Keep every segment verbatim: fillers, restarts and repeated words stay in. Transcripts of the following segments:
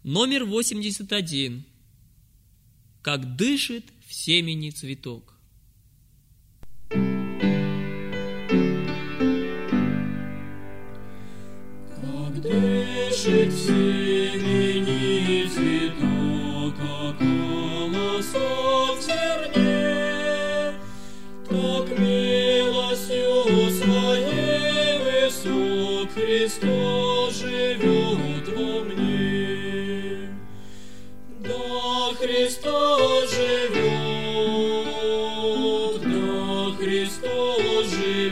Номер восемьдесят один. Как дышит в семени цветок. Как дышит в семени цветок, как колосок в зерне, так милостью своей высок Христос живет во мне. Да, Христос живет, да, Христос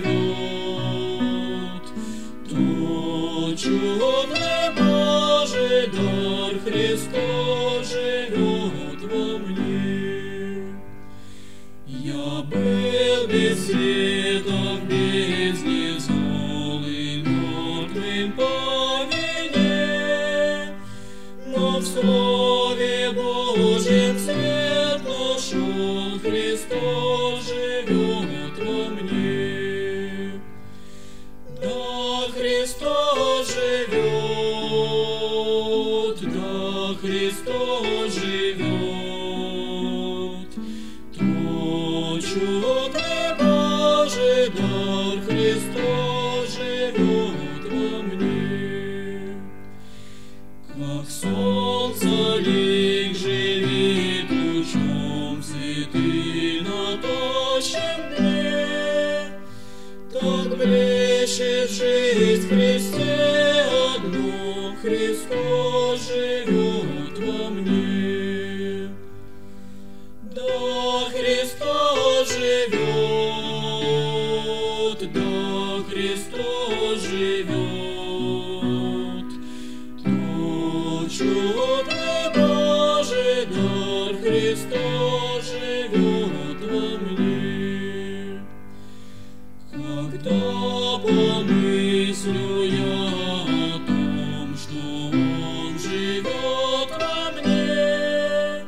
живет, то чудный Божий дар Христос живет во мне. Я был без света в бездне злой, мертвым по вине, но в Слове Божьем свет нашел, Христос живет во мне. Да, Христос живет, да, Христос живет, то чудный Божий дар Христос живет во мне. Как солнце лик живет лучом святым на тощем дне, так блещет жизнь в Христе одном, Христос живет во мне. Да, Христос живет, да, Христос живет, то чудный Божий дар Христос живет во мне. Когда помыслю я о том, что Он живет во мне,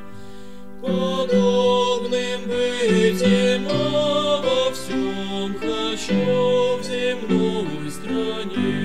подобным быть Ему во всем хочу в земной стране.